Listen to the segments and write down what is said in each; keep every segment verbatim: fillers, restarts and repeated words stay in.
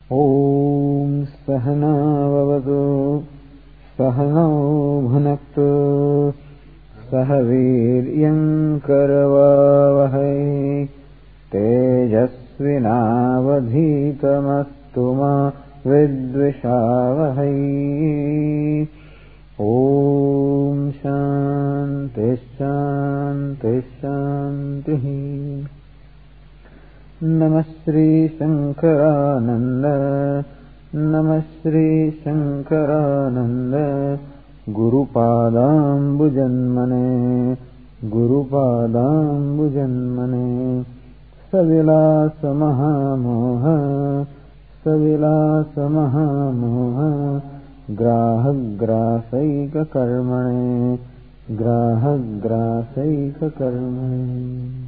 Om Sahana Vavadu Sahano Bhunaktu Sahaviryam Karavavahai Tejasvinavadhitamastu ma Vidvishavahai. Om Shanti Shanti Shanti. Namastri Shankarananda Namastri Shankarananda Guru Padam Bhujanmane Guru Padam Bhujanmane Savilasa Mahamoha Savilasa Mahamoha Graha Grasaika Karmane Graha Grasaika Karmane.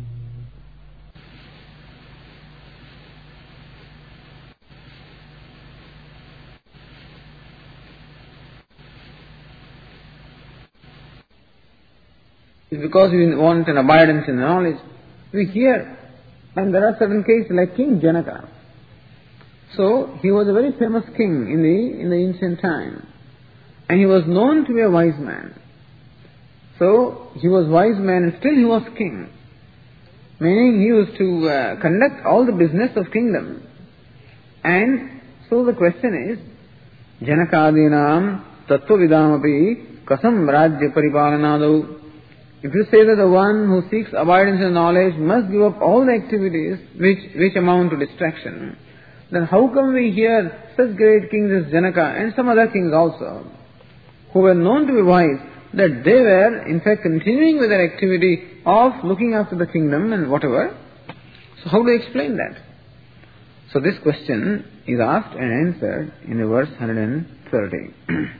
Because we want an abidance in knowledge, we hear. And there are certain cases like King Janaka. So, he was a very famous king in the, in the ancient time. And he was known to be a wise man. So, he was wise man and still he was king. Meaning he used to uh, conduct all the business of kingdom. And so the question is, Janakadinam tattvavidamapi kasam rajya paripalanadau. If you say that the one who seeks abidance and knowledge must give up all the activities which, which amount to distraction, then how come we hear such great kings as Janaka and some other kings also, who were known to be wise, that they were in fact continuing with their activity of looking after the kingdom and whatever? So how do you explain that? So this question is asked and answered in the verse one hundred thirty.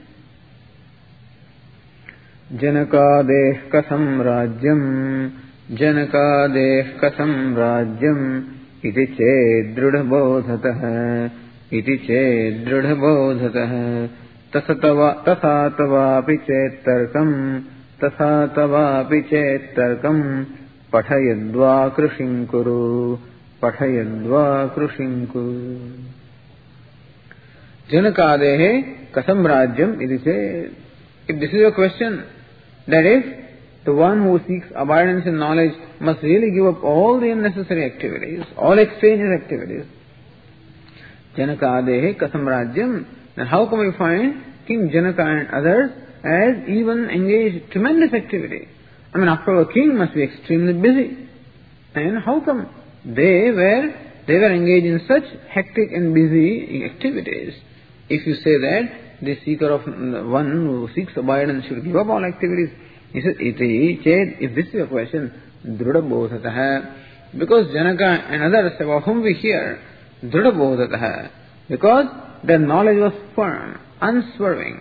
Janakadeh kasam rajyam Janakadeh kasam rajyam iti ched drudha bodhatah iti ched drudha bodhatah tasatava tasatavapi ched tarkam tasatavapi ched tarkam pathayadva krishinkuru pathayadva krishinkuru. Janakadeh kasam rajyam iti ched. If this is your question, that if the one who seeks abidance in knowledge must really give up all the unnecessary activities, all extraneous activities, Janakadehe kasam rajyam, then how come we find King Janaka and others as even engaged in tremendous activity? I mean, after all, a king must be extremely busy. And how come they were, they were engaged in such hectic and busy activities? If you say that the seeker of one who seeks abidance should give up all activities, he says, iti ched, if this is your question, drudha bodhatah, because Janaka and others about whom we hear, drudha bodhatah, because their knowledge was firm, unswerving.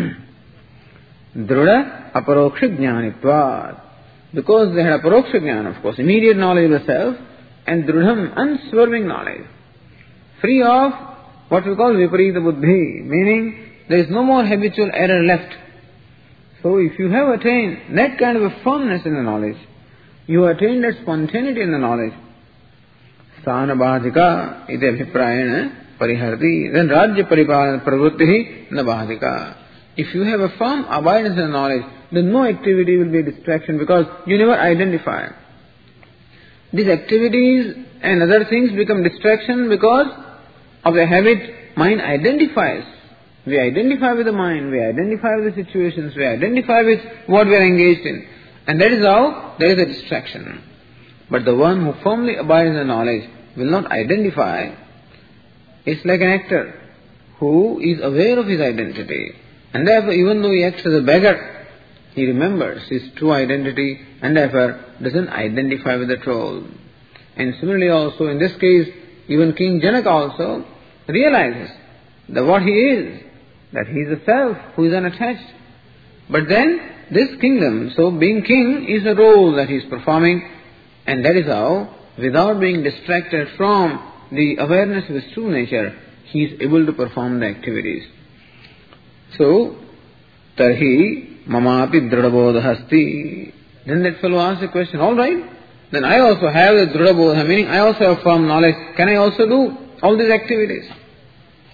Drudha aparoksha jnanitvat, because they had aparoksha jnana, of course, immediate knowledge of the self, and drudham, unswerving knowledge, free of what we call viparita buddhi, meaning there is no more habitual error left. So if you have attained that kind of a firmness in the knowledge, you have attained that spontaneity in the knowledge, Sanabhadika iti abhiprayana pariharti, then rajya paripalana pravrittihi nabhadika. If you have a firm abidance in the knowledge, then no activity will be a distraction because you never identify. These activities and other things become distraction because of the habit mind identifies. We identify with the mind, we identify with the situations, we identify with what we are engaged in. And that is how there is a distraction. But the one who firmly abides in the knowledge will not identify. It's like an actor who is aware of his identity. And therefore, even though he acts as a beggar, he remembers his true identity and therefore doesn't identify with the troll. And similarly also, in this case, even King Janaka also realizes that what he is, that he is a self who is unattached. But then, this kingdom, so being king is a role that he is performing, and that is how, without being distracted from the awareness of his true nature, he is able to perform the activities. So, tarhi mamapi dridabodhasti. Then that fellow asks the question, all right, then I also have the dridabodha, meaning I also have firm knowledge. Can I also do all these activities?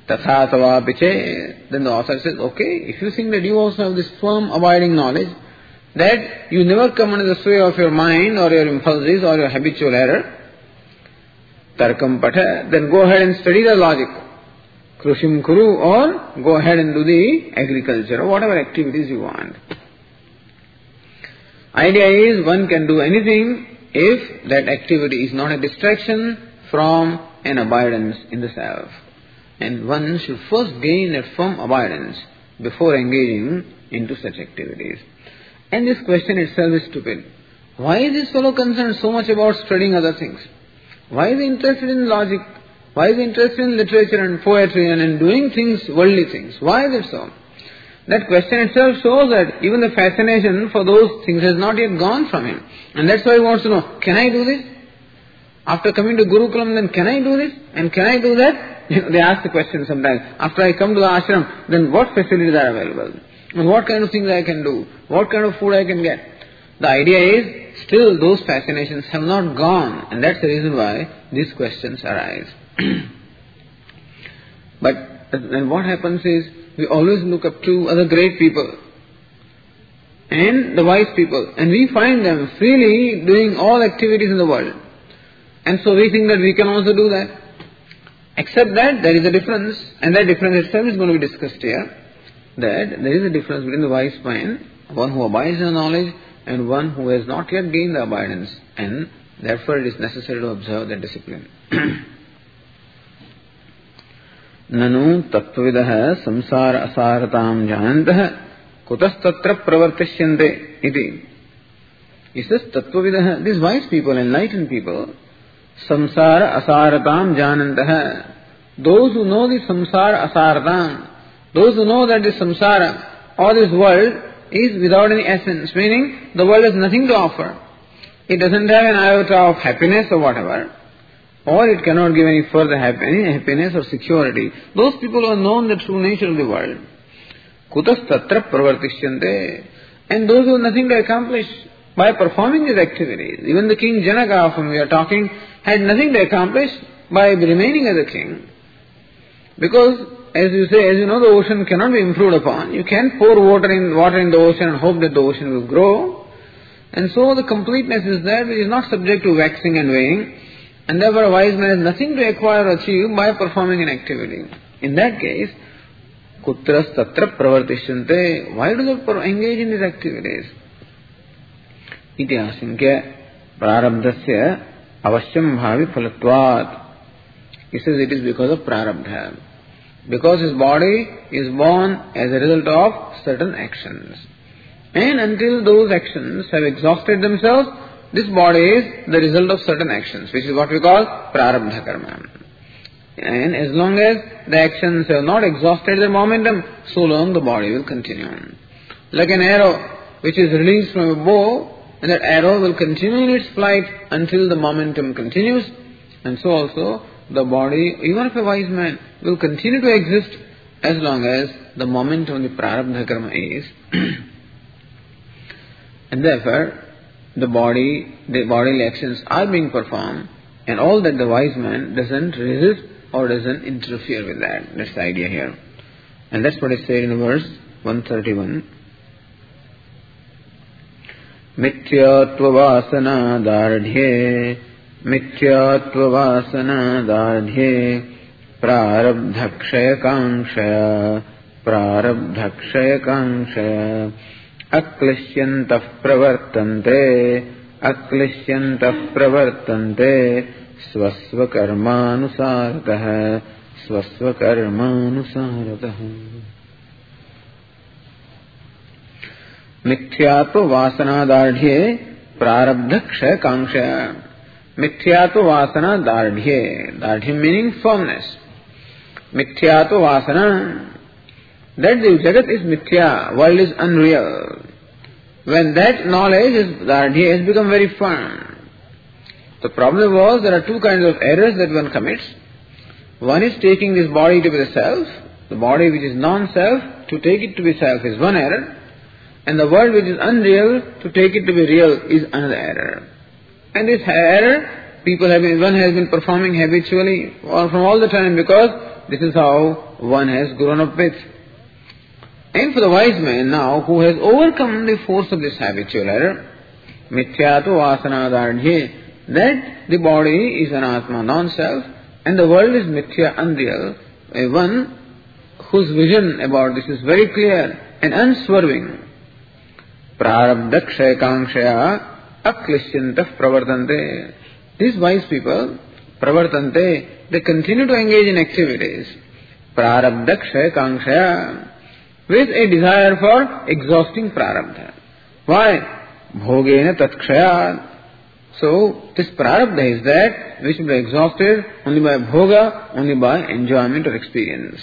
Tatha tavapiche. Then the author says, okay, if you think that you also have this firm abiding knowledge, that you never come under the sway of your mind or your impulses or your habitual error, tarkam patha, then go ahead and study the logic. Krushim kuru, or go ahead and do the agriculture or whatever activities you want. Idea is one can do anything if that activity is not a distraction from an abidance in the self. And one should first gain a firm abidance before engaging into such activities. And this question itself is stupid. Why is this fellow concerned so much about studying other things? Why is he interested in logic? Why is he interested in literature and poetry and in doing things, worldly things? Why is it so? That question itself shows that even the fascination for those things has not yet gone from him. And that's why he wants to know, can I do this? After coming to Gurukulam, then can I do this? And can I do that? They ask the question sometimes. After I come to the ashram, then what facilities are available? And what kind of things I can do? What kind of food I can get? The idea is, still those fascinations have not gone. And that's the reason why these questions arise. But then what happens is, we always look up to other great people and the wise people, and we find them freely doing all activities in the world. And so we think that we can also do that. Except that there is a difference, and that difference itself is going to be discussed here, that there is a difference between the wise man, one who abides in knowledge, and one who has not yet gained the abidance, and therefore it is necessary to observe that discipline. Nanu tattvavidah samsara asaratam janantah kutastatra pravartishyante iti. He says tattvavidah, these wise people, enlightened people, samsara asaratam janantah, those who know the samsara asaratam, those who know that this samsara or this world is without any essence, meaning the world has nothing to offer. It doesn't have an iota of happiness or whatever, or it cannot give any further any happiness or security. Those people who have known the true nature of the world. Kutas tatra pravartishyante. And those who have nothing to accomplish by performing these activities. Even the king Janaka, of whom we are talking, had nothing to accomplish by remaining as a king. Because, as you say, as you know, the ocean cannot be improved upon. You can't pour water in, water in the ocean and hope that the ocean will grow. And so the completeness is there, which is not subject to waxing and waning. And therefore a wise man has nothing to acquire or achieve by performing an activity. In that case, kutras tatra pravartishyante, why do they engage in these activities? Iti asinkya prarabdhasya avasyam bhavi phalatvat. He says it is because of prarabdha. Because his body is born as a result of certain actions. And until those actions have exhausted themselves, this body is the result of certain actions, which is what we call prarabdha karma. And as long as the actions have not exhausted their momentum, so long the body will continue. Like an arrow which is released from a bow, and that arrow will continue in its flight until the momentum continues. And so also the body, even of a wise man, will continue to exist as long as the momentum of the prarabdha karma is. And therefore, the body, the bodily actions are being performed, and all that the wise man doesn't resist or doesn't interfere with that. That's the idea here. And that's what is said in verse one thirty-one. Mithya tvavasana dardhye, mithya tvavasana dardhye, prarabdhakshaya kankshaya, prarabdhakshaya kankshaya. Aklishyantav pravartante, aklishyantav pravartante, swasva karmanusarataha, swasva karmanusarataha. Mithyatva vasana dardhye, prarabdha kshaya kankshaya. Mithyatva vasana dardhye, dardhye meaning firmness. Mithyatva vasana, that the Jagat is mithya, world is unreal. When that knowledge is, the idea has become very firm. The problem was there are two kinds of errors that one commits. One is taking this body to be the self, the body which is non-self, to take it to be self is one error. And the world which is unreal, to take it to be real is another error. And this error, people have been, one has been performing habitually from all the time, because this is how one has grown up with. And for the wise man now, who has overcome the force of this habitual error, mithyatu vasanadardhye, that the body is an atma, non-self, and the world is mithya, unreal, a one whose vision about this is very clear and unswerving. Prarabdha kshaya kankshaya aklishyantah pravartante. These wise people, pravartante, they continue to engage in activities. Prarabdha kshaya kankshaya, with a desire for exhausting prarabdha. Why? Bhogena tatkshaya. So, this prarabdha is that which will be exhausted only by bhoga, only by enjoyment or experience.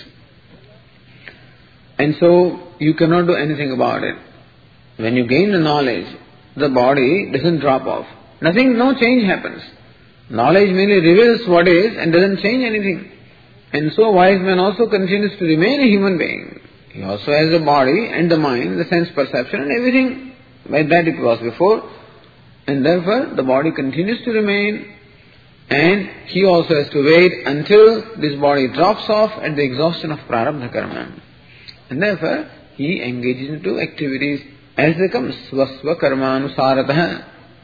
And so, you cannot do anything about it. When you gain the knowledge, the body doesn't drop off. Nothing, no change happens. Knowledge merely reveals what is and doesn't change anything. And so, wise man also continues to remain a human being. He also has the body and the mind, the sense perception and everything. Like that it was before. And therefore, the body continues to remain, and he also has to wait until this body drops off at the exhaustion of prarabdha karma. And therefore, he engages into activities as they come, swasva karma anusarataha.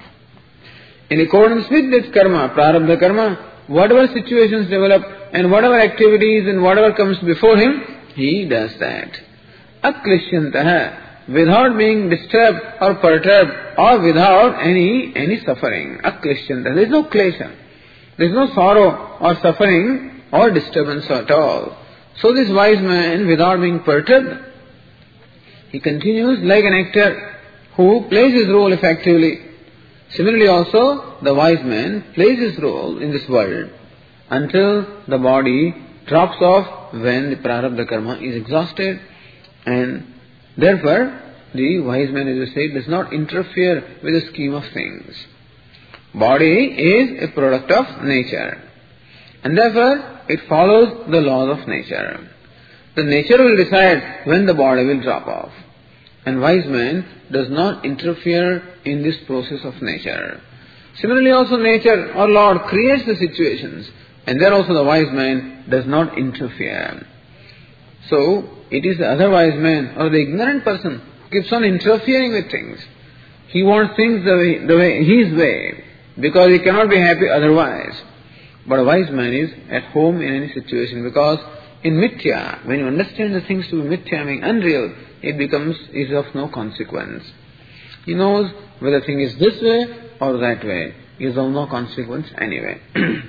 In accordance with this karma, prarabdha karma, whatever situations develop and whatever activities and whatever comes before him, he does that. Aklishyantaha, without being disturbed or perturbed or without any any suffering. Aklishyantaha, there is no klesha. There is no sorrow or suffering or disturbance at all. So this wise man, without being perturbed, he continues like an actor who plays his role effectively. Similarly also, the wise man plays his role in this world until the body drops off when the prarabdha karma is exhausted, and therefore the wise man, as you say, does not interfere with the scheme of things. Body is a product of nature, and therefore it follows the laws of nature. The nature will decide when the body will drop off, and wise man does not interfere in this process of nature. Similarly also nature or Lord creates the situations, and there also the wise man does not interfere. So, it is the other wise man or the ignorant person who keeps on interfering with things. He wants things the way, the way his way, because he cannot be happy otherwise. But a wise man is at home in any situation, because in mithya, when you understand the things to be mithya, meaning unreal, it becomes is of no consequence. He knows whether the thing is this way or that way. It is of no consequence anyway.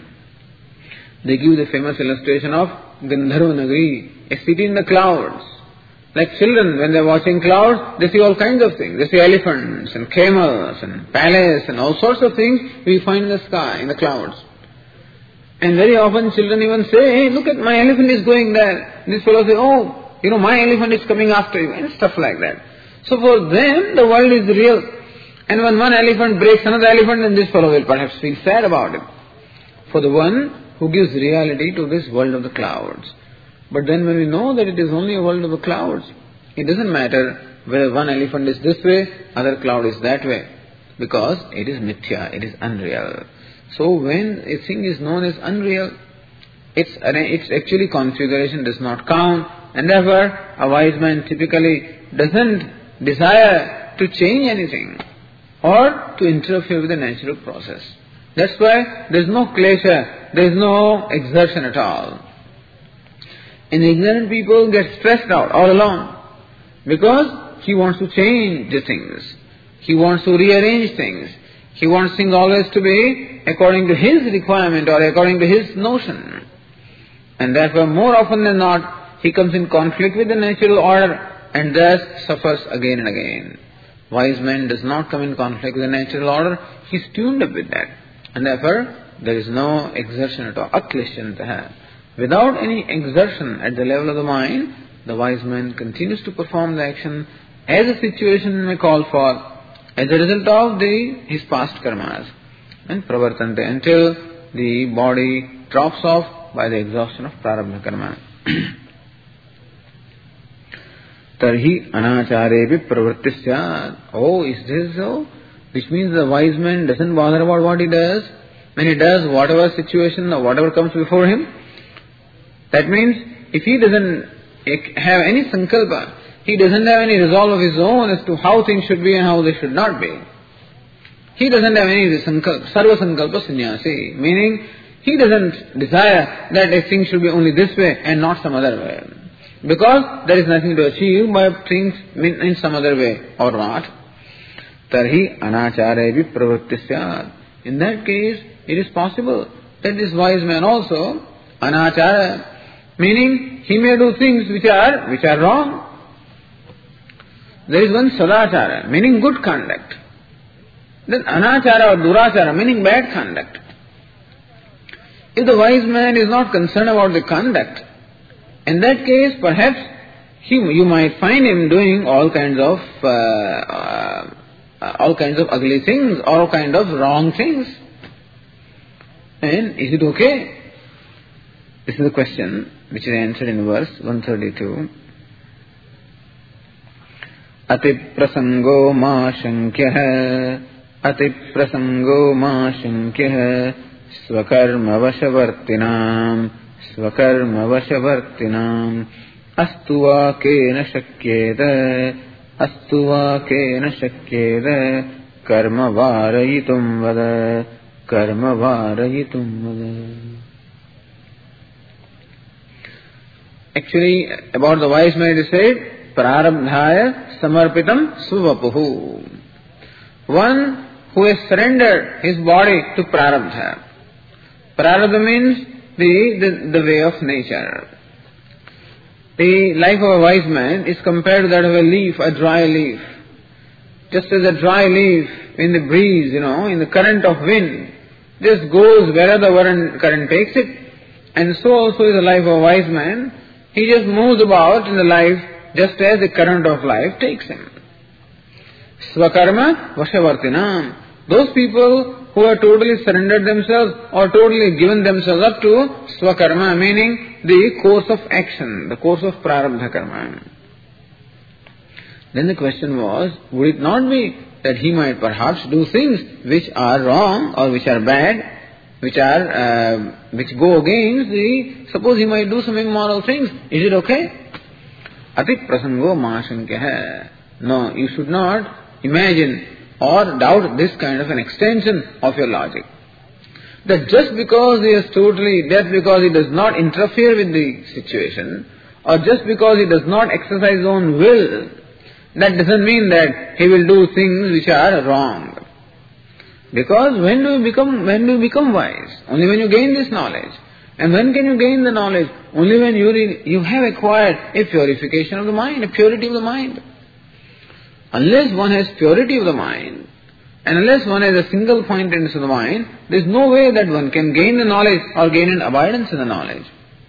They give the famous illustration of Gandharva Nagari, a city in the clouds. Like children, when they are watching clouds, they see all kinds of things. They see elephants and camels and palace and all sorts of things we find in the sky, in the clouds. And very often children even say, hey, look at my elephant is going there. And this fellow says, oh, you know, my elephant is coming after you, and stuff like that. So for them, the world is real. And when one elephant breaks another elephant, then this fellow will perhaps feel sad about it. For the one who gives reality to this world of the clouds. But then when we know that it is only a world of the clouds, it doesn't matter whether one elephant is this way, other cloud is that way, because it is mithya, it is unreal. So when a thing is known as unreal, its, its actually configuration does not count, and therefore a wise man typically doesn't desire to change anything or to interfere with the natural process. That's why there is no klesha, there is no exertion at all. And ignorant people get stressed out all along because he wants to change the things. He wants to rearrange things. He wants things always to be according to his requirement or according to his notion. And therefore, more often than not, he comes in conflict with the natural order and thus suffers again and again. Wise man does not come in conflict with the natural order. He is tuned up with that. And therefore, there is no exertion at all. Aklishyantaha. Without any exertion at the level of the mind, the wise man continues to perform the action as a situation may call for, as a result of the his past karmas, and pravartante, until the body drops off by the exhaustion of prarabdha karma. Tarhi anacharevi pravrittisya. Oh, is this so? Which means the wise man doesn't bother about what he does. When he does whatever situation or whatever comes before him, that means if he doesn't have any sankalpa, he doesn't have any resolve of his own as to how things should be and how they should not be. He doesn't have any sankalpa, sarva sankalpa sannyasi, meaning he doesn't desire that a thing should be only this way and not some other way. Because there is nothing to achieve by things in some other way or not. Tarhi anacharevi pravritti syat. In that case, it is possible that this wise man also, anachara, meaning he may do things which are which are wrong. There is one sadachara, meaning good conduct. Then anachara or durachara, meaning bad conduct. If the wise man is not concerned about the conduct, in that case, perhaps he, you might find him doing all kinds of uh, uh, all kinds of ugly things, all kinds of wrong things. And is it okay? This is the question which is answered in verse one thirty-two. Ati prasango ma shankyah, ati prasango ma shankyah, swakarma vashavartinam, swakarma vashavartinam, astu va kena shakyeta, astu va kena shakyeta, karma varayitum vada, karma varayitum vada. Actually, about the wise man it is said, prarabdhaya samarpitam suvapuhu. One who has surrendered his body to prarabdha. Prarabdha means the, the, the way of nature. The life of a wise man is compared to that of a leaf, a dry leaf. Just as a dry leaf in the breeze, you know, in the current of wind, just goes wherever the current takes it. And so also is the life of a wise man. He just moves about in the life just as the current of life takes him. Swakarma vashavartinam. Those people who have totally surrendered themselves or totally given themselves up to swakarma, meaning the course of action, the course of prarabdha karma. Then the question was, would it not be that he might perhaps do things which are wrong or which are bad, which are uh, which go against the, suppose he might do some immoral things, is it okay? Ati prasango ma shankya. No, you should not imagine or doubt this kind of an extension of your logic. That just because he is totally, just because he does not interfere with the situation, or just because he does not exercise his own will, that doesn't mean that he will do things which are wrong. Because when do you become, when do you become wise? Only when you gain this knowledge. And when can you gain the knowledge? Only when you, re, you have acquired a purification of the mind, a purity of the mind. Unless one has purity of the mind, and unless one has a single pointedness of the mind, there is no way that one can gain the knowledge or gain an abidance in the knowledge.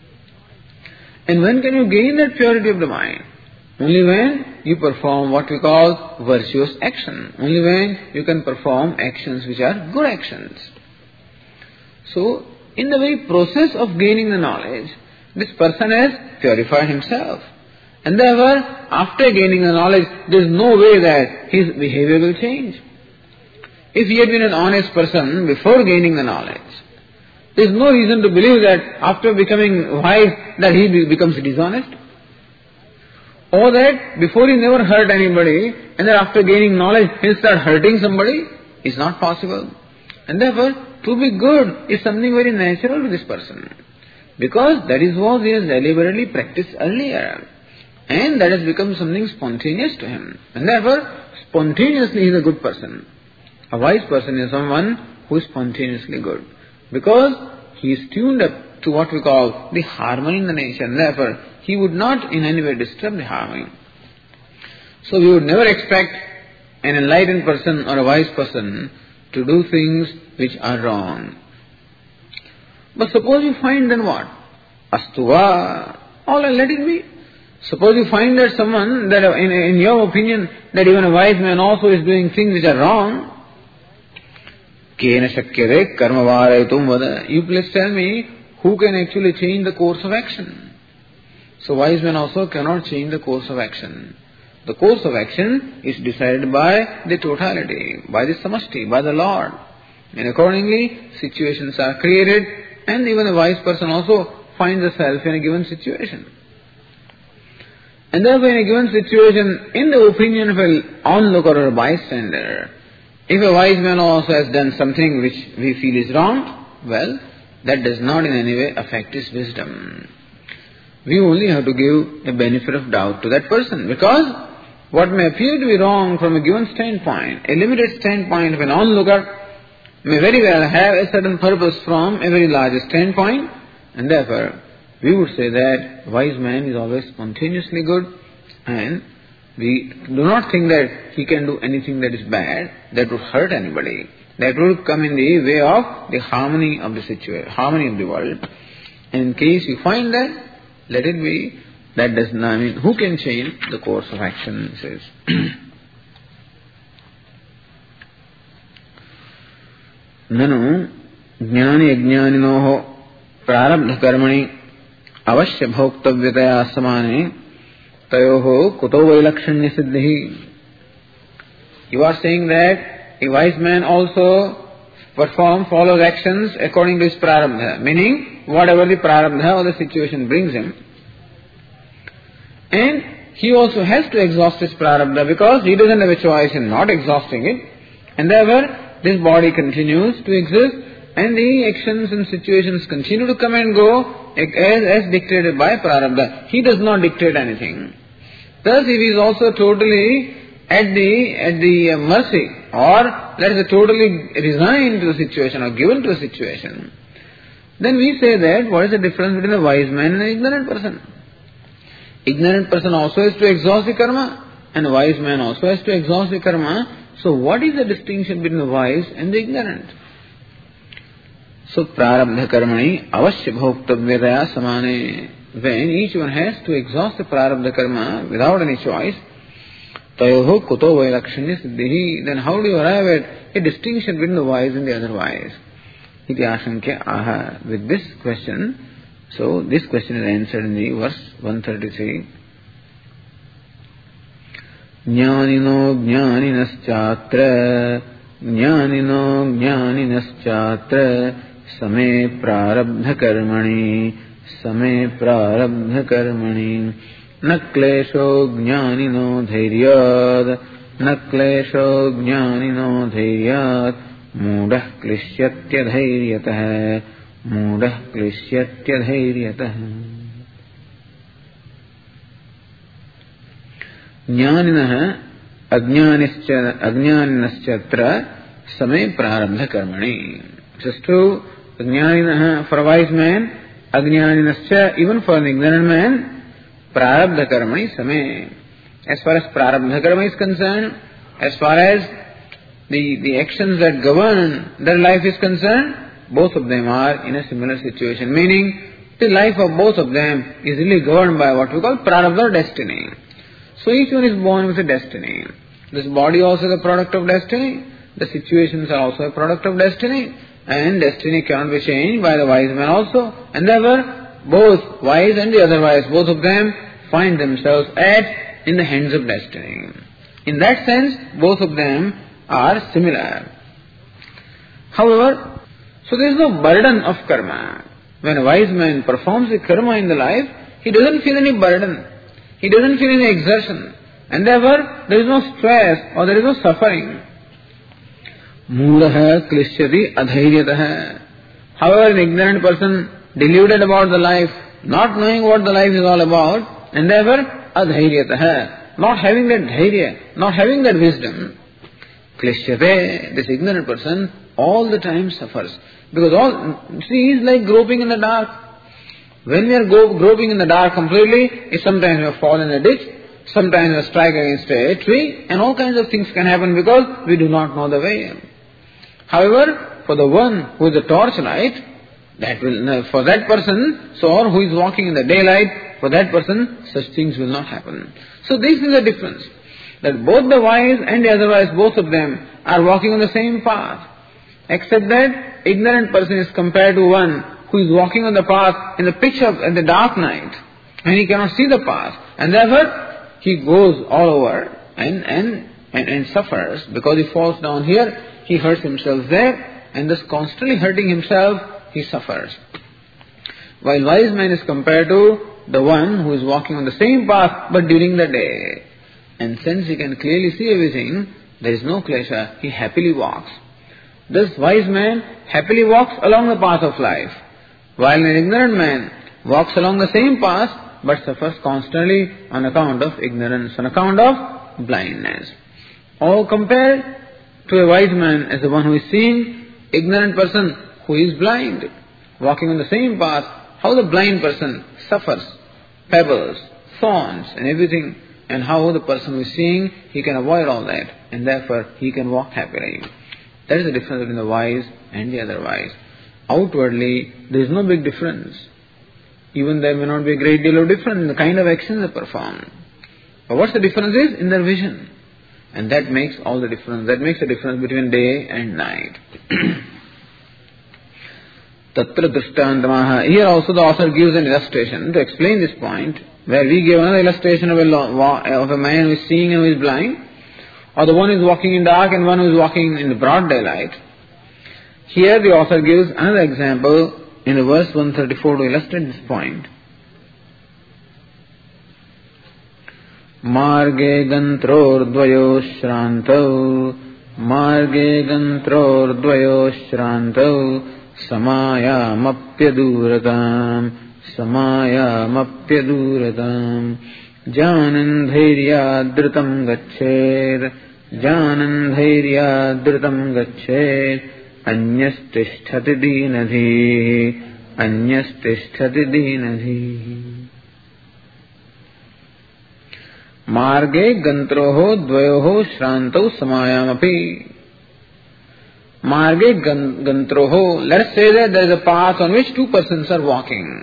And when can you gain that purity of the mind? Only when you perform what we call virtuous action. Only when you can perform actions which are good actions. So, in the very process of gaining the knowledge, this person has purified himself. And therefore, after gaining the knowledge, there is no way that his behavior will change. If he had been an honest person before gaining the knowledge, there is no reason to believe that after becoming wise, that he becomes dishonest. Or that before he never hurt anybody, and then after gaining knowledge, he'll start hurting somebody. It's not possible. And therefore, to be good is something very natural to this person. Because that is what he has deliberately practiced earlier. And that has become something spontaneous to him. And therefore, spontaneously he is a good person. A wise person is someone who is spontaneously good. Because he is tuned up to what we call the harmony in the nature. And therefore, he would not in any way disturb the harmony. So we would never expect an enlightened person or a wise person to do things which are wrong. But suppose you find then what? Astuva. All right, let it be. Suppose you find that someone, that in, in your opinion, that even a wise man also is doing things which are wrong. Kena shakyate karma varayitum vada. You please tell me, who can actually change the course of action? So wise men also cannot change the course of action. The course of action is decided by the totality, by the samashti, by the Lord. And accordingly, situations are created, and even a wise person also finds herself in a given situation. And therefore, in a given situation, in the opinion of an onlooker or a bystander, if a wise man also has done something which we feel is wrong, well, that does not in any way affect his wisdom. We only have to give a benefit of doubt to that person, because what may appear to be wrong from a given standpoint, a limited standpoint of an onlooker, may very well have a certain purpose from a very larger standpoint, and therefore we would say that a wise man is always spontaneously good, and we do not think that he can do anything that is bad, that would hurt anybody, that would come in the way of the harmony of the situation, harmony of the world. And in case you find that, let it be. That does not mean who can change the course of action, says. Nanu jnani ajnaninoho prarabdha karmani avashya bhoktavyataya samane tayoho kuto vailakshanya siddhi. You are saying that a wise man also performs, follows actions according to his prarabdha, meaning whatever the prarabdha or the situation brings him. And he also has to exhaust his prarabdha, because he doesn't have a choice in not exhausting it. And therefore, this body continues to exist, and the actions and situations continue to come and go as, as dictated by prarabdha. He does not dictate anything. Thus, if he is also totally at the at the mercy, or let us say totally resigned to the situation or given to a situation, then we say that what is the difference between a wise man and an ignorant person? Ignorant person also has to exhaust the karma, and a wise man also has to exhaust the karma. So what is the distinction between the wise and the ignorant? So prarabdha karmani avashya bhoktavyataya samane. When each one has to exhaust the prarabdha karma without any choice, tayoho kuto vailakshanya siddhi. Then how do you arrive at a distinction between the wise and the otherwise? Iti ashankya aha. With this question, so this question is answered in the verse one thirty-three. Jnanino jnaninaschatra jnanino jnaninaschatra same prarabdha karmani same prarabdha karmani na klesho jnanino dhairyad na klesho jnanino dhairyad mudah klishyatya dhairyatah mudah klishyatya dhairyatah. Jnaninaha ajnaninaschatra same prarabdha karmani. It is true, ajnaninaha for a wise man, ajnaninascha even for an ignorant man, prarabdha karmani same. As far as prarabdha karma is concerned, as far as the, the actions that govern their life is concerned, both of them are in a similar situation. Meaning, the life of both of them is really governed by what we call prarabdha or destiny. So each one is born with a destiny. This body also is a product of destiny. The situations are also a product of destiny. And destiny cannot be changed by the wise man also. And therefore, both wise and the otherwise, both of them find themselves at in the hands of destiny. In that sense, both of them are similar. However, so there is no burden of karma. When a wise man performs the karma in the life, he doesn't feel any burden. He doesn't feel any exertion. And therefore, there is no stress or there is no suffering. Mudaha klishyati adhairyatah. However, an ignorant person, deluded about the life, not knowing what the life is all about, and therefore, adhairyatah, not having that dhairya, not having that wisdom, klishyate, this ignorant person, all the time suffers. Because all, see, he is like groping in the dark. When we are go, groping in the dark completely, sometimes we fall in a ditch, sometimes we strike against a tree, and all kinds of things can happen because we do not know the way. However, for the one who is a torchlight, that will, for that person, so or who is walking in the daylight, for that person, such things will not happen. So this is the difference. That both the wise and the otherwise, both of them are walking on the same path. Except that ignorant person is compared to one who is walking on the path in the pitch of in the dark night, and he cannot see the path, and therefore he goes all over and and, and, and suffers because he falls down here, he hurts himself there, and thus constantly hurting himself, he suffers. While wise man is compared to the one who is walking on the same path but during the day. And since he can clearly see everything, there is no klesha, he happily walks. This wise man happily walks along the path of life, while an ignorant man walks along the same path but suffers constantly on account of ignorance, on account of blindness. Or compared to a wise man as the one who is seeing, ignorant person who is blind, walking on the same path, how the blind person suffers, pebbles, thorns and everything, and how the person who is seeing, he can avoid all that, and therefore he can walk happily. That is the difference between the wise and the otherwise. Outwardly, there is no big difference. Even there may not be a great deal of difference in the kind of actions they perform. But what's the difference is in their vision. And that makes all the difference. That makes the difference between day and night. Tatra drishtantamaha. Here also the author gives an illustration to explain this point, where we give another illustration of a, of a man who is seeing and who is blind, or the one who is walking in dark and one who is walking in the broad daylight. Here the author gives another example in the verse one thirty-four to illustrate this point. Marge gantrordvayo shrantau, marge gantrordvayo shrantau, samayamapyaduratam, samayamapyaduratam, janan dhairyadritam gached, janan dhairyadritam gached, anyastisthati dinadhi, anyastisthati dinadhi. Marge gantroho dvayoho shrantau samayamapi. Marge gantroho. Let's say that there is a path on which two persons are walking.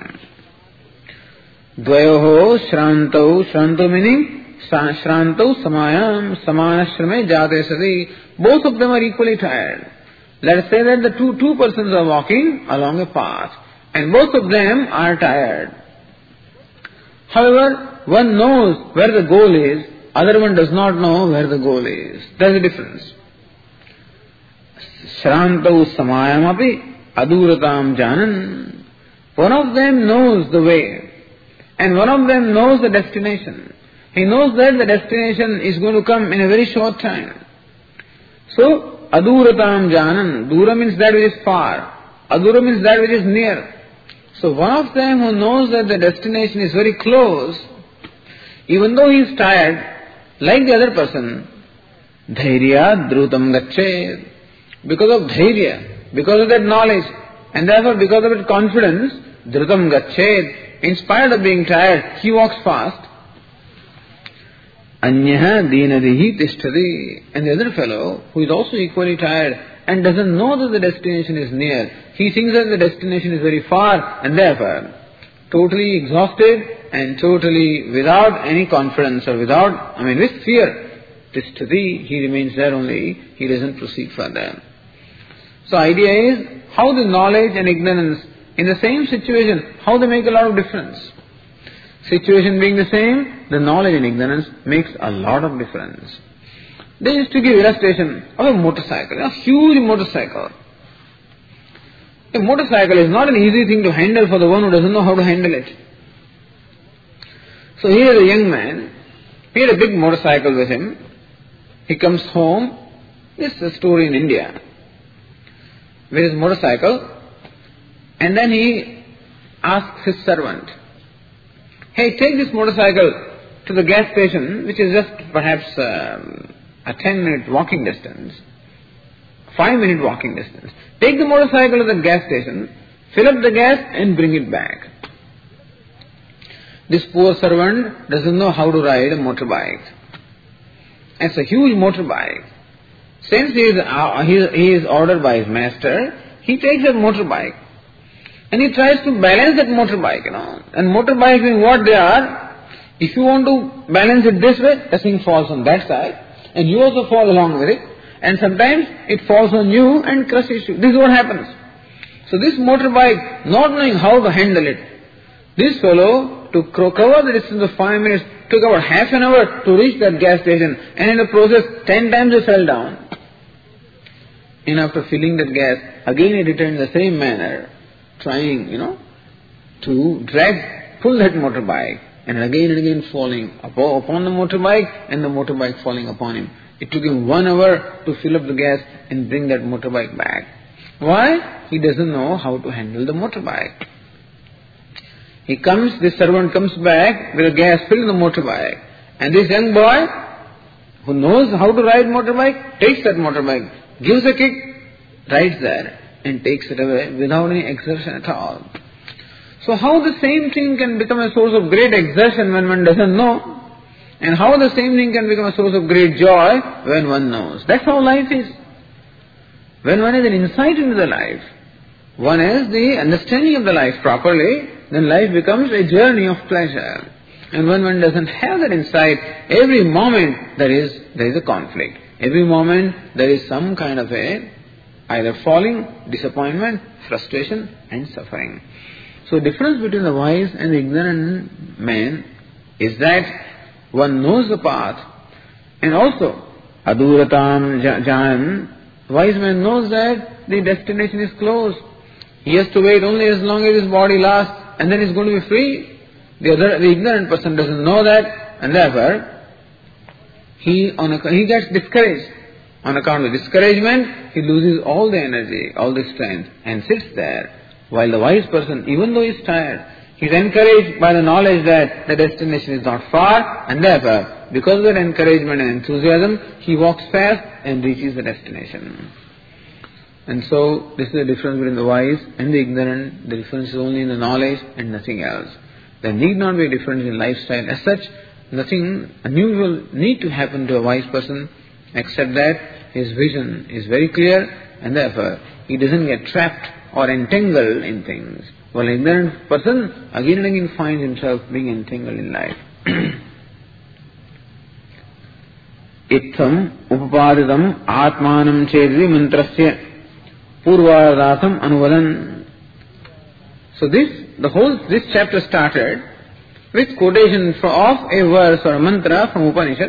Dvayoho shrantau. Shrantau meaning shrantau samayam. Samanashrame jate sati. Both of them are equally tired. Let us say that the two, two persons are walking along a path and both of them are tired. However, one knows where the goal is, other one does not know where the goal is. There is a difference. Shrantau samayamapi aduratam janan. One of them knows the way and one of them knows the destination. He knows that the destination is going to come in a very short time. So, aduratam janan. Dura means that which is far. Adura means that which is near. So one of them who knows that the destination is very close, even though he is tired, like the other person, dhairya drutam gached. Because of dhairya, because of that knowledge, and therefore because of that confidence, drutam gached. In spite of being tired, he walks fast. Anyaha dinadihi tishtati. And the other fellow, who is also equally tired and doesn't know that the destination is near, he thinks that the destination is very far, and therefore, totally exhausted and totally without any confidence or without, I mean with fear, tishtati, he remains there only, he doesn't proceed further. So idea is, how the knowledge and ignorance in the same situation, how they make a lot of difference. Situation being the same, the knowledge and ignorance makes a lot of difference. They used to give illustration of a motorcycle, a huge motorcycle. A motorcycle is not an easy thing to handle for the one who doesn't know how to handle it. So here is a young man, he had a big motorcycle with him. He comes home, this is a story in India, with his motorcycle, and then he asks his servant, hey, take this motorcycle to the gas station, which is just perhaps um, a ten minute walking distance, five minute walking distance. Take the motorcycle to the gas station, fill up the gas and bring it back. This poor servant doesn't know how to ride a motorbike. It's a huge motorbike. Since he is, uh, he, he is ordered by his master, he takes that motorbike and he tries to balance that motorbike, you know. And motorbikes being what they are, if you want to balance it this way, the thing falls on that side and you also fall along with it, and sometimes it falls on you and crushes you. This is what happens. So this motorbike, not knowing how to handle it, this fellow, to cover the distance of five minutes, took about half an hour to reach that gas station, and in the process, ten times he fell down. And after filling that gas, again he returned in the same manner, trying, you know, to drag, pull that motorbike, and again and again falling upon the motorbike and the motorbike falling upon him. It took him one hour to fill up the gas and bring that motorbike back. Why? He doesn't know how to handle the motorbike. He comes, this servant comes back with a gas filled in the motorbike. And this young boy, who knows how to ride motorbike, takes that motorbike, gives a kick, rides there, and takes it away without any exertion at all. So how the same thing can become a source of great exertion when one doesn't know? And how the same thing can become a source of great joy when one knows? That's how life is. When one has an insight into the life, one has the understanding of the life properly, then life becomes a journey of pleasure. And when one doesn't have that insight, every moment there is there is a conflict. Every moment there is some kind of a either falling, disappointment, frustration and suffering. So the difference between the wise and the ignorant man is that one knows the path, and also aduratam jan, wise man knows that the destination is close. He has to wait only as long as his body lasts, and then he's going to be free. The other, the ignorant person doesn't know that, and therefore he on a, he gets discouraged. On account of discouragement, he loses all the energy, all the strength, and sits there. While the wise person, even though he is tired, he is encouraged by the knowledge that the destination is not far, and therefore, because of that encouragement and enthusiasm, he walks fast and reaches the destination. And so, this is the difference between the wise and the ignorant. The difference is only in the knowledge and nothing else. There need not be a difference in lifestyle. As such, nothing unusual need to happen to a wise person, except that his vision is very clear, and therefore, he doesn't get trapped or entangled in things. While an ignorant person again and again finds himself being entangled in life. Ittham upapadidam atmanam chedvi mantrasya purvadatham anuvadan. So this, the whole, this chapter started with quotation of a verse or a mantra from Upanishad.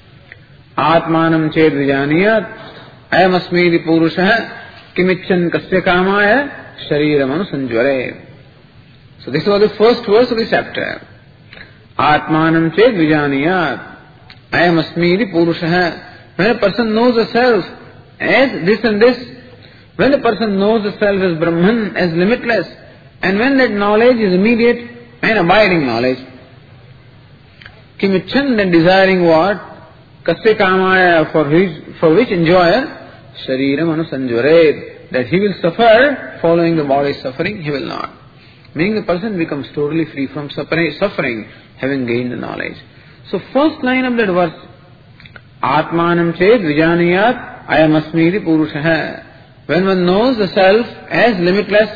Atmanam ched vijaniyat ayam asmidi purushah kimichan kasya kamaya shariram anusanjvare. So this was the first verse of the chapter. Atmanam ched vijaniyat ayam asmidi purushah. When a person knows the self as this and this, when a person knows the self as Brahman, as limitless, and when that knowledge is immediate and abiding knowledge, kimichan, then desiring what? Kasya kamaya, for which, for which enjoyer? Shariram anusanjvare, that he will suffer following the body's suffering, he will not. Meaning the person becomes totally free from suffering, having gained the knowledge. So first line of that verse, Atmanam ched vijaniyat ayam asmiti purushah. When one knows the self as limitless,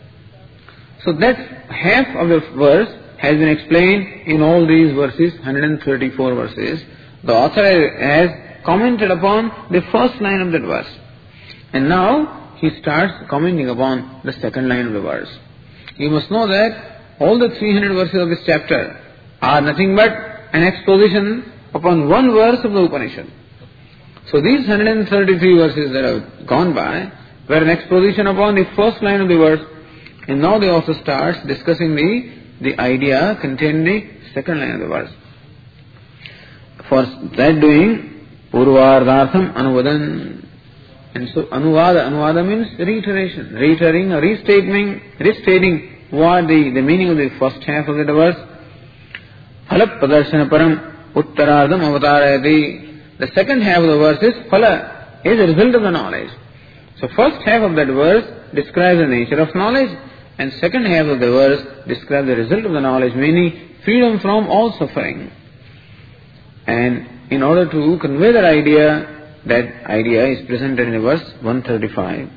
so that half of the verse has been explained in all these verses, one hundred thirty-four verses. The author has commented upon the first line of that verse. And now he starts commenting upon the second line of the verse. You must know that all the three hundred verses of this chapter are nothing but an exposition upon one verse of the Upanishad. So these one hundred thirty-three verses that have gone by were an exposition upon the first line of the verse, and now the author starts discussing the, the idea contained in the second line of the verse. For that doing, Purvardhartham Anuvadan. And so Anuvada, Anuvada means reiteration, reiterating or restating, restating what the, the meaning of the first half of the verse. Phala Pradarshana Param Uttarardham Avatarayati. The second half of the verse is Phala, is a result of the knowledge. So first half of that verse describes the nature of knowledge, and second half of the verse describes the result of the knowledge, meaning freedom from all suffering. And in order to convey that idea, that idea is presented in verse one thirty-five.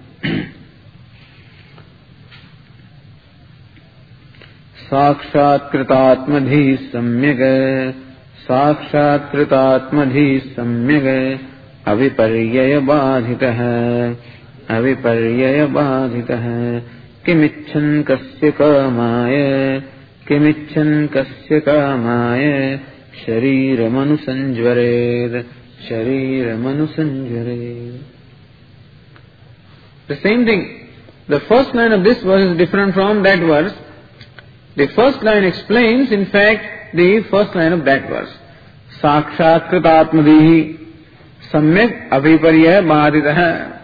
Sakshat kritatmadhi samyag, sakshat kritatmadhi samyag, aviparyaya badhitah, aviparyaya badhitah, kimichan kasya kamaya, kimichan kasya kamaya, shariram anusanjvared, shariram anusanjvared. The same thing. The first line of this verse is different from that verse. The first line explains, in fact, the first line of that verse. Sakshat kritatmadihi samyak aviparya bhaditaha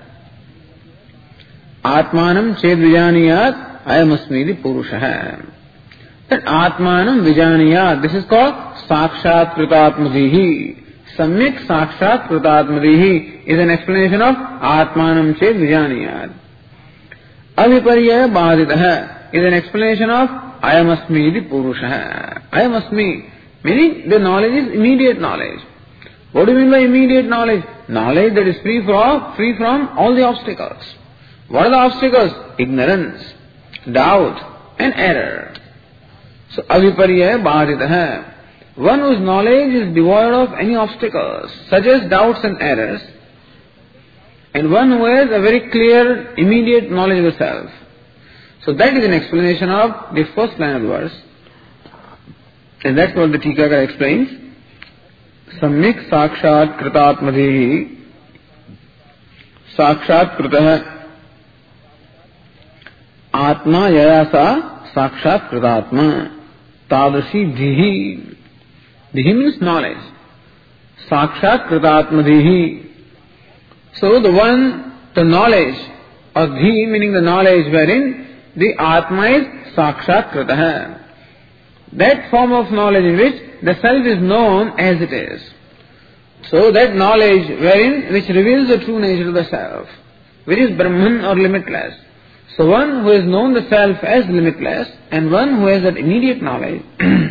atmanam ched vijaniyat ayamasmidi purushaha. That atmanam vijaniyat, this is called sakshat kritatmadihi. Samyak sakshat kritatmadihi is an explanation of atmanam ched vijaniyat. Aviparya bhaditaha is an explanation of ayamasmidi purushaha. Ayamasmi, meaning the knowledge is immediate knowledge. What do you mean by immediate knowledge? Knowledge that is free from, free from all the obstacles. What are the obstacles? Ignorance, doubt and error. So, aviparya bhaditaha. One whose knowledge is devoid of any obstacles, such as doubts and errors, and one who has a very clear, immediate knowledge of the self. So that is an explanation of the first line of the verse. And that's what the Tikakara explains. Samyak sakshat kritatmadhihi sakshat kritah atma yayasa sakshat kritatma tadashi dhihi. Dhihi means knowledge. Sakshat kritatmadhihi. So the one, the knowledge, or dhi meaning the knowledge wherein the Atma is sakshat kritah. That form of knowledge in which the self is known as it is. So that knowledge wherein which reveals the true nature of the self, which is Brahman or limitless. So one who has known the self as limitless and one who has that immediate knowledge,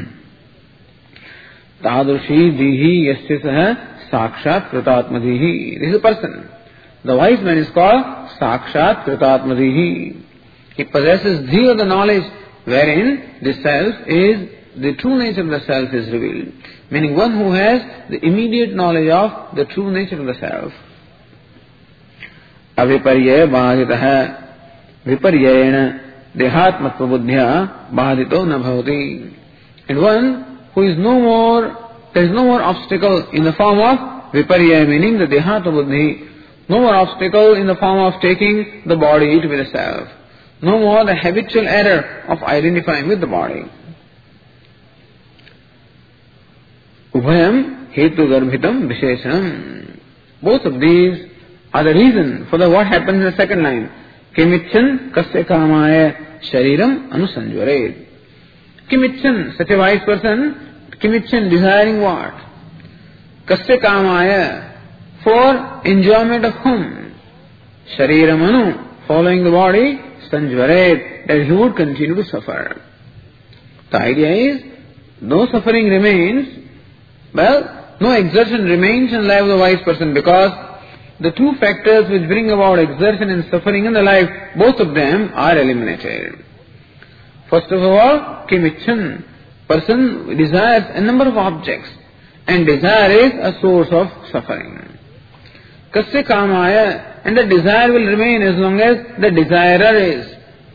Tadrushi dihi yasya saha sakshat kritatmadhihi. This is a person. The wise man is called sakshat kritatmadhihi. He possesses dhi of the knowledge wherein the self is, the true nature of the self is revealed. Meaning one who has the immediate knowledge of the true nature of the self. Aviparya bhaditaha viparyayena dehatmatva buddhya bhadito na bhavati. And one who is no more, there is no more obstacle in the form of viparya, meaning the dehata buddhi, no more obstacle in the form of taking the body to be the self. No more the habitual error of identifying with the body. Ubhayam hetu garbhitam visheshanam. Both of these are the reason for the what happens in the second line. Kimichan kasya kamaya shariram anusanjvaret. Kimichan, such a wise person, kimichan, desiring what? Kasya kamaya, for enjoyment of whom? Shariram anu, following the body, sanjvaret, that he would continue to suffer. The idea is, no suffering remains, well, no exertion remains in the life of the wise person, because the two factors which bring about exertion and suffering in the life, both of them are eliminated. First of all, kimichan, person desires a number of objects, and desire is a source of suffering. Kasya kamaya, and the desire will remain as long as the desirer is.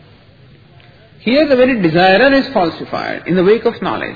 Here the very desirer is falsified in the wake of knowledge.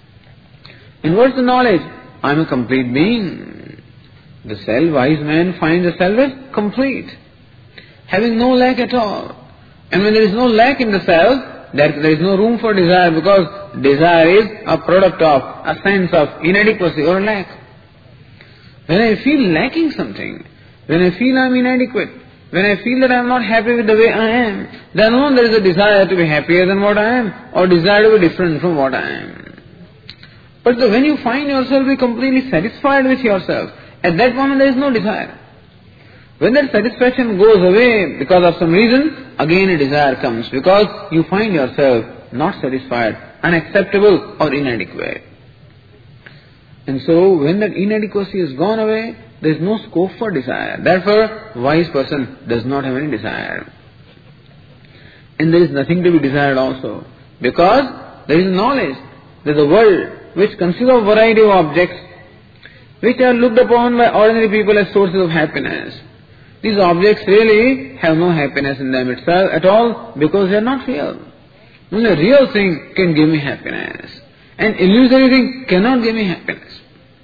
And what's the knowledge? I am a complete being. The self-wise man finds the self as complete, having no lack at all. And when there is no lack in the self, there, there is no room for desire, because desire is a product of a sense of inadequacy or lack. When I feel lacking something, when I feel I am inadequate, when I feel that I am not happy with the way I am, then no, there is a desire to be happier than what I am, or desire to be different from what I am. But the, when you find yourself be completely satisfied with yourself, at that moment there is no desire. When that satisfaction goes away because of some reason, again a desire comes, because you find yourself not satisfied, unacceptable or inadequate. And so when that inadequacy is gone away, there is no scope for desire. Therefore, wise person does not have any desire. And there is nothing to be desired also, because there is knowledge that the world, which consists of a variety of objects, which are looked upon by ordinary people as sources of happiness, these objects really have no happiness in them itself at all, because they are not real. Only a real thing can give me happiness. An illusory thing cannot give me happiness.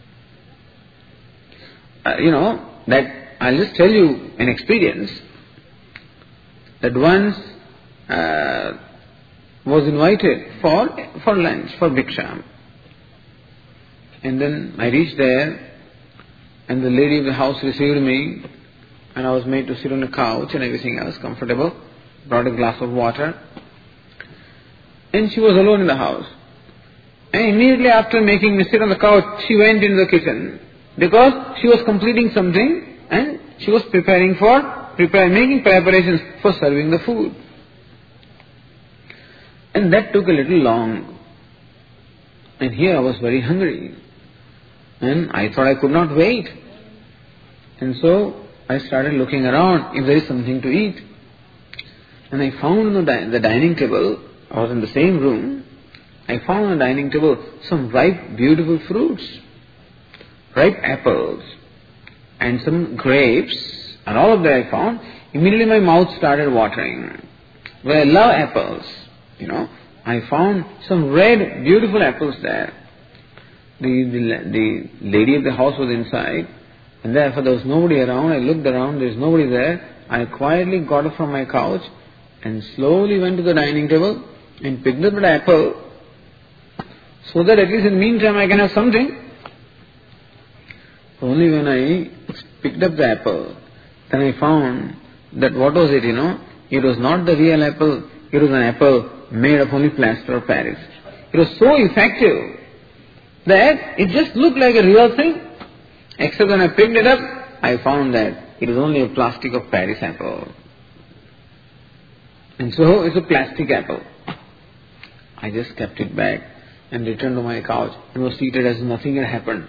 Uh, you know, that I'll just tell you an experience, that once uh, was invited for, for lunch, for bhiksha. And then I reached there, and the lady of the house received me, and I was made to sit on a couch and everything else comfortable, brought a glass of water, and she was alone in the house. And immediately after making me sit on the couch, she went into the kitchen, because she was completing something, and she was preparing for, prepare, making preparations for serving the food. And that took a little long. And here I was very hungry. And I thought I could not wait. And so I started looking around if there is something to eat. And I found on the, di- the dining table, I was in the same room, I found on the dining table some ripe, beautiful fruits. Ripe apples. And some grapes. And all of that I found. Immediately my mouth started watering. Well, I love apples. You know, I found some red, beautiful apples there. The, the, the lady of the house was inside, and therefore there was nobody around. I looked around, there was nobody there. I quietly got up from my couch and slowly went to the dining table and picked up the apple, so that at least in the meantime I can have something. Only when I picked up the apple, then I found that what was it, you know? It was not the real apple, it was an apple made of only plaster of Paris. It was so effective that it just looked like a real thing. Except when I picked it up, I found that it was only a plastic of Paris apple. And so it's a plastic apple. I just kept it back and returned to my couch and was seated as nothing had happened.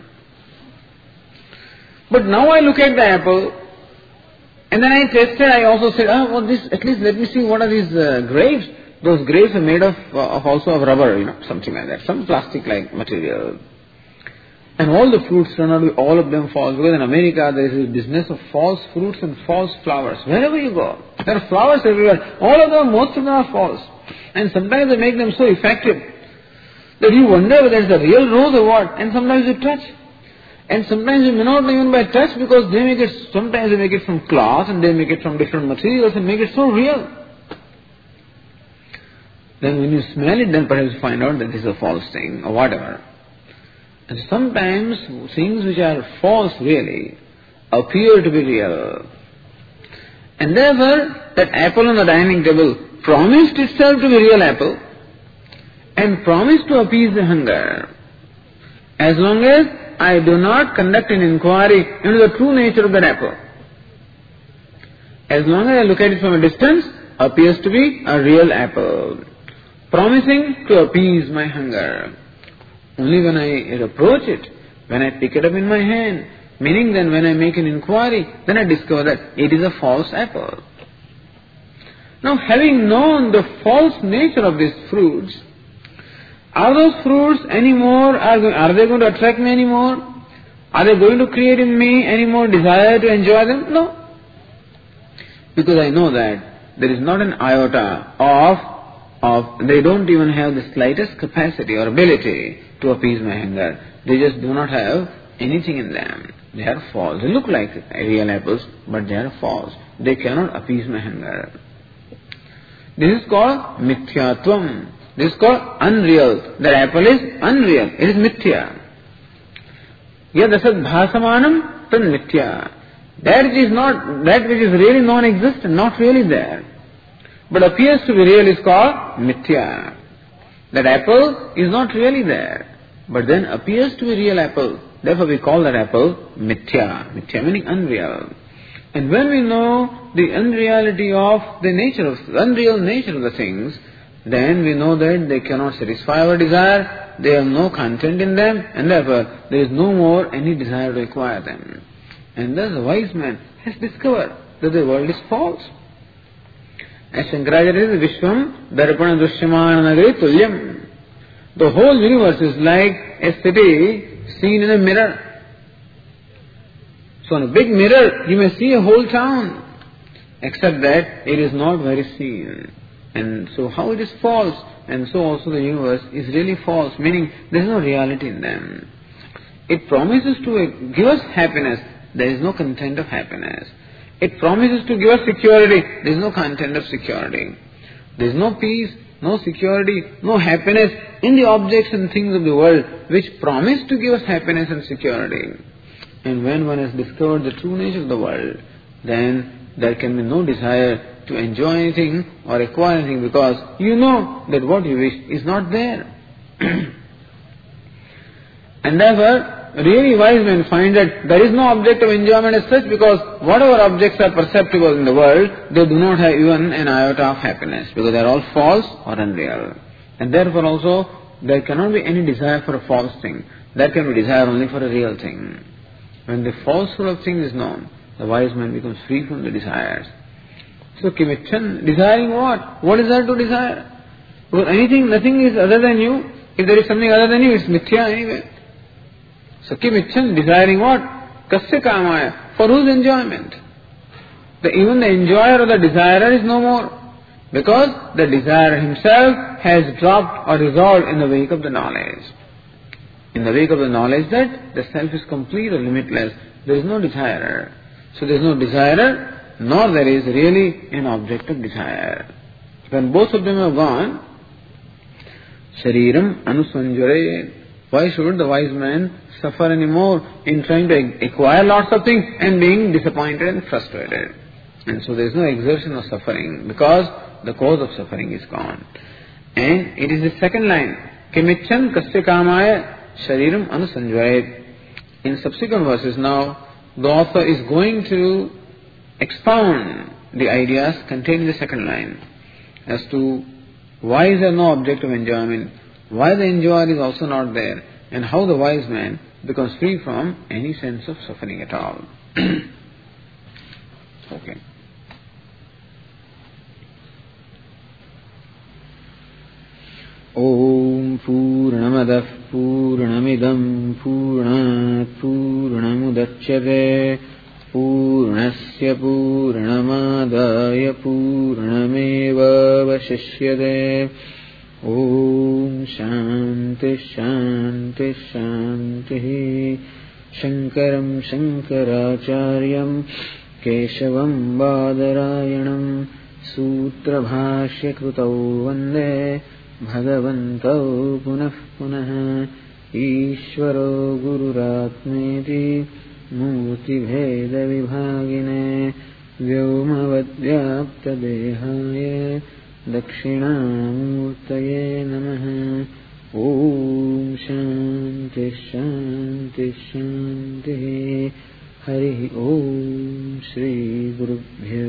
But now I look at the apple, and then I tasted, I also said, oh, well, this, at least let me see what are these uh, grapes. Those grapes are made of, uh, of also of rubber, you know, something like that, some plastic-like material. And all the fruits turn out to be, all of them false, because in America there is a business of false fruits and false flowers. Wherever you go, there are flowers everywhere. All of them, most of them are false. And sometimes they make them so effective that you wonder whether it's a real rose or what. And sometimes you touch. And sometimes you may not know even by touch, because they make it, sometimes they make it from cloth and they make it from different materials and make it so real. Then when you smell it, then perhaps you find out that this is a false thing or whatever. And sometimes things which are false really appear to be real. And therefore, that apple on the dining table promised itself to be real apple and promised to appease the hunger. As long as I do not conduct an inquiry into the true nature of that apple. As long as I look at it from a distance, appears to be a real apple, promising to appease my hunger. Only when I approach it, when I pick it up in my hand, meaning then when I make an inquiry, then I discover that it is a false apple. Now, having known the false nature of these fruits, are those fruits any more, are, are they going to attract me anymore? Are they going to create in me any more desire to enjoy them? No. Because I know that there is not an iota of Of, they don't even have the slightest capacity or ability to appease my hunger. They just do not have anything in them. They are false. They look like real apples, but they are false. They cannot appease my hunger. This is called mithyatvam. This is called unreal. That apple is unreal. It is mithya. Yadasad bhasamanam tad mithya. That is not, that which is really non-existent, not really there, but appears to be real, is called mithya. That apple is not really there, but then appears to be real apple. Therefore we call that apple mithya. Mithya meaning unreal. And when we know the unreality of the nature of, the unreal nature of the things, then we know that they cannot satisfy our desire, they have no content in them, and therefore there is no more any desire to acquire them. And thus a wise man has discovered that the world is false. As Shankaracharya says, Vishwam Darpana Drishyamana Nagari Tulyam. The whole universe is like a city seen in a mirror. So in a big mirror, you may see a whole town, except that it is not very seen. And so how it is false, and so also the universe is really false, meaning there is no reality in them. It promises to give us happiness, there is no content of happiness. It promises to give us security, there is no content of security. There is no peace, no security, no happiness in the objects and things of the world which promise to give us happiness and security. And when one has discovered the true nature of the world, then there can be no desire to enjoy anything or acquire anything, because you know that what you wish is not there. And therefore, really wise men find that there is no object of enjoyment as such, because whatever objects are perceptible in the world, they do not have even an iota of happiness, because they are all false or unreal. And therefore also, there cannot be any desire for a false thing. There can be desire only for a real thing. When the falsehood of things is known, the wise man becomes free from the desires. So, kimichan, desiring what? What is there to desire? Because anything, nothing is other than you. If there is something other than you, it's mithya anyway. So, kimichan, desiring what? Kasya kamaya? For whose enjoyment? The, even the enjoyer or the desirer is no more. Because the desirer himself has dropped or resolved in the wake of the knowledge. In the wake of the knowledge that the self is complete or limitless, there is no desirer. So there is no desirer, nor there is really an object of desire. When both of them have gone, shariram anusanjare. Why should the wise man suffer anymore in trying to acquire lots of things and being disappointed and frustrated? And so there is no exertion of suffering, because the cause of suffering is gone. And it is the second line, kimichan kasya kamaya shariram anusanjayet. In subsequent verses now, the author is going to expound the ideas contained in the second line as to why is there no object of enjoyment, why the enjoyer is also not there, and how the wise man becomes free from any sense of suffering at all. Okay. Om Purnamadah Purnamidam Purnat Purnamudachyate Purnasya Purnamadaya Purnameva Vashishyate. Om Shanti Shanti Shanti. Shankaram Shankaracharyam Keshavam Badarayanam Sutra Bhashya Krutau Vande Bhagavantau Punah Punah. Ishvaro Gururatmeti Murti Bheda Vibhagine Vyomavadyapta Dehaya Dakshinamurtaye Namaha. Om Shanti Shanti Shanti. Hari Om Shri Gurubhyo